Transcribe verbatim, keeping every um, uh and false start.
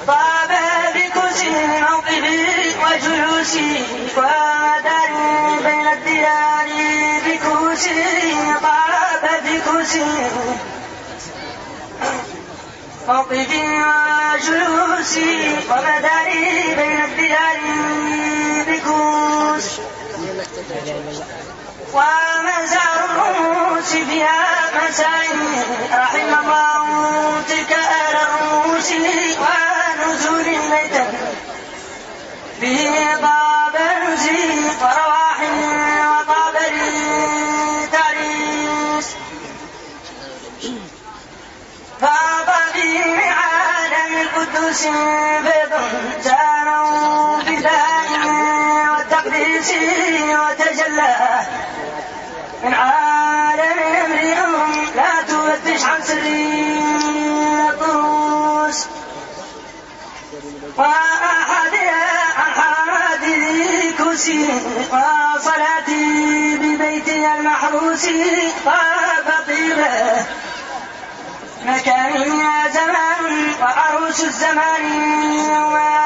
طاب بكرسي موقفي وجلوسي وداري بين الديار بكرسي طاب بكرسي موقفي وجلوسي ومداري بين الديار بكرسي ومزار الرؤوس فيها مسائل رحم الله تلك آل الرؤوس ونزول ميتا به طاب نزي ورواح وطاب للتعريس فاض في عالم القدوس بيض جانوا بالله والتقديس وتجلى من عالم امرئ لا تفتش عن سري الطروس وأحدها عن حادي كرسي وصلاتي ببيتي المحروس طاب طيبه مكان يا زمان وعروس الزمان